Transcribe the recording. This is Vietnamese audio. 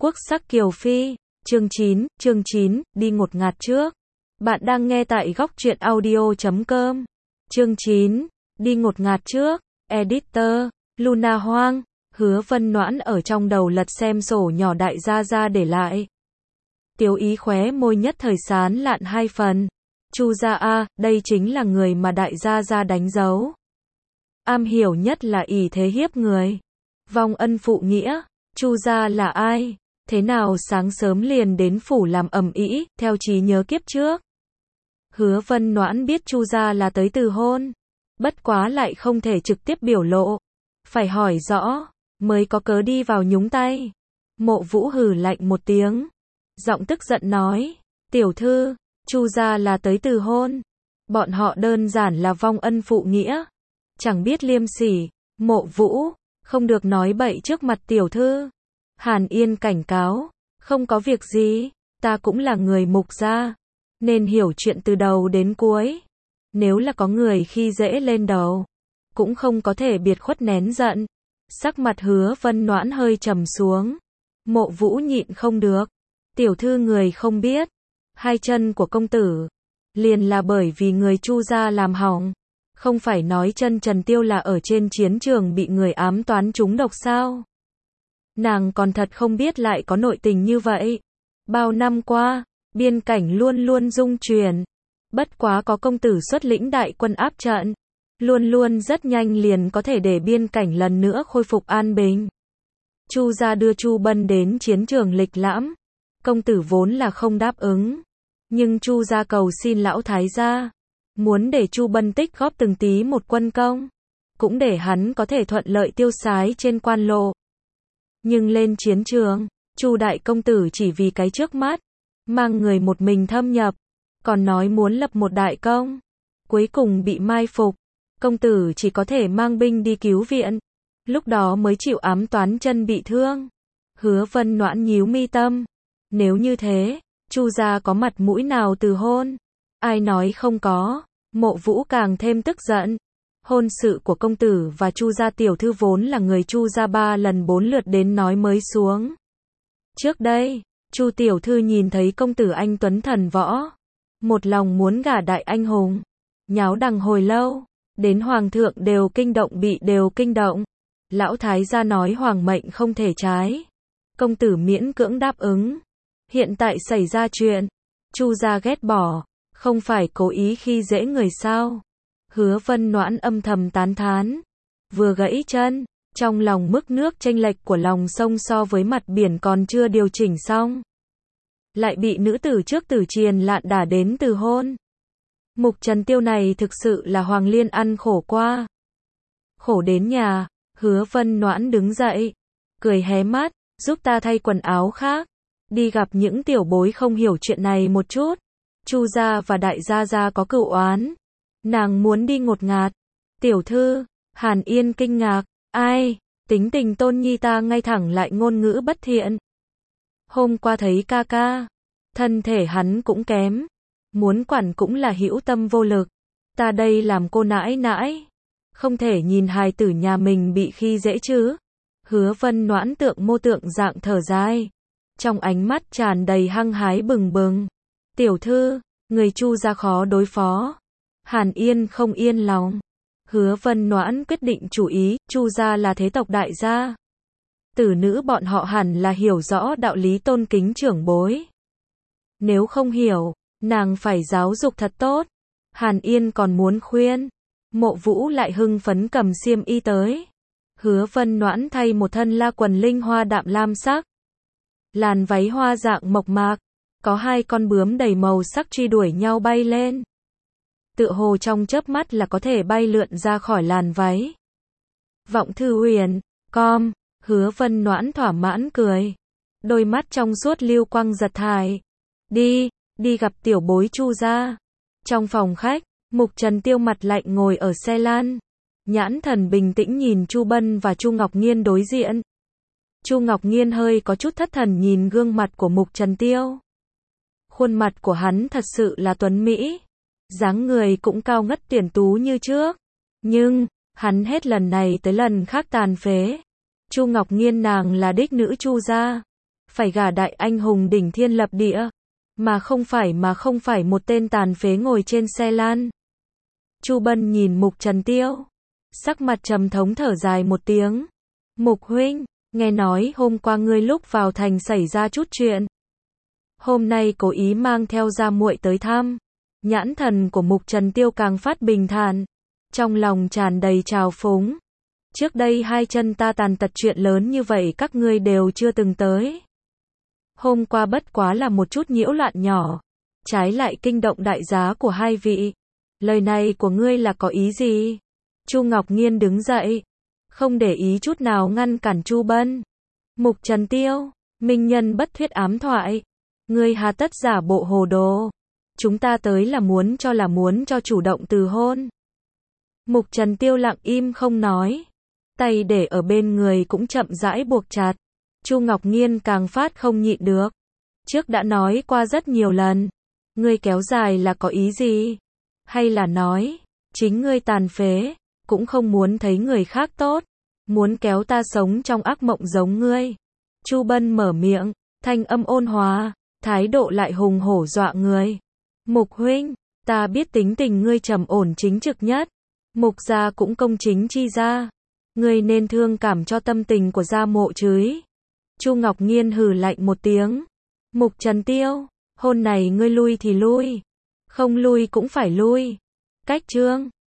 Quốc sắc Kiều Phi, chương 9, đi ngột ngạt trước. Bạn đang nghe tại góc truyện audio.com. Chương 9, đi ngột ngạt trước, editor, Luna Hoang, Hứa Vân Noãn ở trong đầu lật xem sổ nhỏ đại gia gia để lại. Tiếu Ý khóe môi nhất thời sán lạn hai phần. Chu gia a, đây chính là người mà đại gia gia đánh dấu. Am hiểu nhất là ỷ thế hiếp người. Vong ân phụ nghĩa, Chu gia là ai? Thế nào sáng sớm liền đến phủ làm ầm ĩ, theo trí nhớ kiếp trước. Hứa Vân Noãn biết Chu gia là tới từ hôn, bất quá lại không thể trực tiếp biểu lộ, phải hỏi rõ mới có cớ đi vào nhúng tay. Mộ Vũ hừ lạnh một tiếng, giọng tức giận nói, tiểu thư, Chu gia là tới từ hôn, bọn họ đơn giản là vong ân phụ nghĩa, chẳng biết liêm sỉ. Mộ Vũ, không được nói bậy trước mặt tiểu thư. Hàn Yên cảnh cáo, không có việc gì, ta cũng là người Mục gia, nên hiểu chuyện từ đầu đến cuối. Nếu là có người khi dễ lên đầu, cũng không có thể biệt khuất nén giận. Sắc mặt Hứa Vân Noãn hơi trầm xuống. Mộ Vũ nhịn không được, tiểu thư người không biết, hai chân của công tử liền là bởi vì người Chu gia làm hỏng. Không phải nói chân Trần Tiêu là ở trên chiến trường bị người ám toán trúng độc sao? Nàng còn thật không biết lại có nội tình như vậy. Bao năm qua, biên cảnh luôn luôn dung chuyển. Bất quá có công tử xuất lĩnh đại quân áp trận, luôn luôn rất nhanh liền có thể để biên cảnh lần nữa khôi phục an bình. Chu gia đưa Chu Bân đến chiến trường lịch lãm, công tử vốn là không đáp ứng, nhưng Chu gia cầu xin lão thái gia, muốn để Chu Bân tích góp từng tí một quân công, cũng để hắn có thể thuận lợi tiêu sái trên quan lộ. Nhưng lên chiến trường, Chu đại công tử chỉ vì cái trước mắt, mang người một mình thâm nhập, còn nói muốn lập một đại công, cuối cùng bị mai phục, công tử chỉ có thể mang binh đi cứu viện, lúc đó mới chịu ám toán chân bị thương. Hứa Vân Noãn nhíu mi tâm, nếu như thế, Chu gia có mặt mũi nào từ hôn? Ai nói không có? Mộ Vũ càng thêm tức giận. Hôn sự của công tử và Chu gia tiểu thư vốn là người Chu gia 3 lần 4 lượt đến nói mới xuống. Trước đây, Chu tiểu thư nhìn thấy công tử anh tuấn thần võ, một lòng muốn gả đại anh hùng, nháo đằng hồi lâu, đến hoàng thượng đều kinh động bị đều kinh động. Lão thái gia nói hoàng mệnh không thể trái, công tử miễn cưỡng đáp ứng. Hiện tại xảy ra chuyện, Chu gia ghét bỏ, không phải cố ý khi dễ người sao? Hứa Vân Noãn âm thầm tán thán, vừa gãy chân, trong lòng mức nước chênh lệch của lòng sông so với mặt biển còn chưa điều chỉnh xong, lại bị nữ tử trước tử triền lạn đả đến từ hôn. Mục Trần Tiêu này thực sự là Hoàng Liên ăn khổ qua. Khổ đến nhà, Hứa Vân Noãn đứng dậy, cười hé mắt, giúp ta thay quần áo khác, đi gặp những tiểu bối không hiểu chuyện này một chút. Chu gia và đại gia gia có cửu oán, nàng muốn đi ngột ngạt. Tiểu thư, Hàn Yên kinh ngạc, ai, tính tình Tôn nhi ta ngay thẳng lại ngôn ngữ bất thiện. Hôm qua thấy ca ca, thân thể hắn cũng kém, muốn quản cũng là hữu tâm vô lực. Ta đây làm cô nãi nãi, không thể nhìn hài tử nhà mình bị khi dễ chứ. Hứa Vân Noãn tượng mô tượng dạng thở dài, trong ánh mắt tràn đầy hăng hái bừng bừng. Tiểu thư, người Chu gia khó đối phó. Hàn Yên không yên lòng. Hứa Vân Noãn quyết định chủ ý, Chu gia là thế tộc đại gia, tử nữ bọn họ hẳn là hiểu rõ đạo lý tôn kính trưởng bối. Nếu không hiểu, nàng phải giáo dục thật tốt. Hàn Yên còn muốn khuyên, Mộ Vũ lại hưng phấn cầm xiêm y tới. Hứa Vân Noãn thay một thân la quần linh hoa đạm lam sắc, làn váy hoa dạng mộc mạc, có hai con bướm đầy màu sắc truy đuổi nhau bay lên, tựa hồ trong chớp mắt là có thể bay lượn ra khỏi làn váy. Vọng Thư Huyền, com. Hứa Vân Noãn thỏa mãn cười, đôi mắt trong suốt lưu quang giật thải. Đi gặp tiểu bối Chu gia. Trong phòng khách, Mục Trần Tiêu mặt lạnh ngồi ở xe lan, nhãn thần bình tĩnh nhìn Chu Bân và Chu Ngọc Nghiên đối diện. Chu Ngọc Nghiên hơi có chút thất thần nhìn gương mặt của Mục Trần Tiêu. Khuôn mặt của hắn thật sự là tuấn mỹ, dáng người cũng cao ngất tuyển tú như trước, nhưng hắn hết lần này tới lần khác tàn phế. Chu Ngọc Nghiên nàng là đích nữ Chu gia, phải gả đại anh hùng đỉnh thiên lập địa, mà không phải một tên tàn phế ngồi trên xe lăn. Chu Bân nhìn Mục Trần Tiêu, sắc mặt trầm thống thở dài một tiếng. Mục huynh, nghe nói hôm qua ngươi lúc vào thành xảy ra chút chuyện. Hôm nay cố ý mang theo gia muội tới thăm. Nhãn thần của Mục Trần Tiêu càng phát bình thản, trong lòng tràn đầy trào phúng. Trước đây hai chân ta tàn tật chuyện lớn như vậy các ngươi đều chưa từng tới. Hôm qua bất quá là một chút nhiễu loạn nhỏ, trái lại kinh động đại giá của hai vị. Lời này của ngươi là có ý gì? Chu Ngọc Nghiên đứng dậy, không để ý chút nào ngăn cản Chu Bân. Mục Trần Tiêu, minh nhân bất thuyết ám thoại. Ngươi hà tất giả bộ hồ đồ. Chúng ta tới là muốn cho chủ động từ hôn. Mục Trần Tiêu lặng im không nói, tay để ở bên người cũng chậm rãi buộc chặt. Chu Ngọc Nghiên càng phát không nhịn được. Trước đã nói qua rất nhiều lần, ngươi kéo dài là có ý gì? Hay là nói, chính ngươi tàn phế, cũng không muốn thấy người khác tốt, muốn kéo ta sống trong ác mộng giống ngươi. Chu Bân mở miệng, thanh âm ôn hòa, thái độ lại hùng hổ dọa người. Mục huynh, ta biết tính tình ngươi trầm ổn chính trực nhất, Mục gia cũng công chính chi gia, ngươi nên thương cảm cho tâm tình của gia mộ chứ. Chu Ngọc Nghiên hừ lạnh một tiếng. Mục Trần Tiêu, hôn này ngươi lui thì lui, không lui cũng phải lui. Cách chương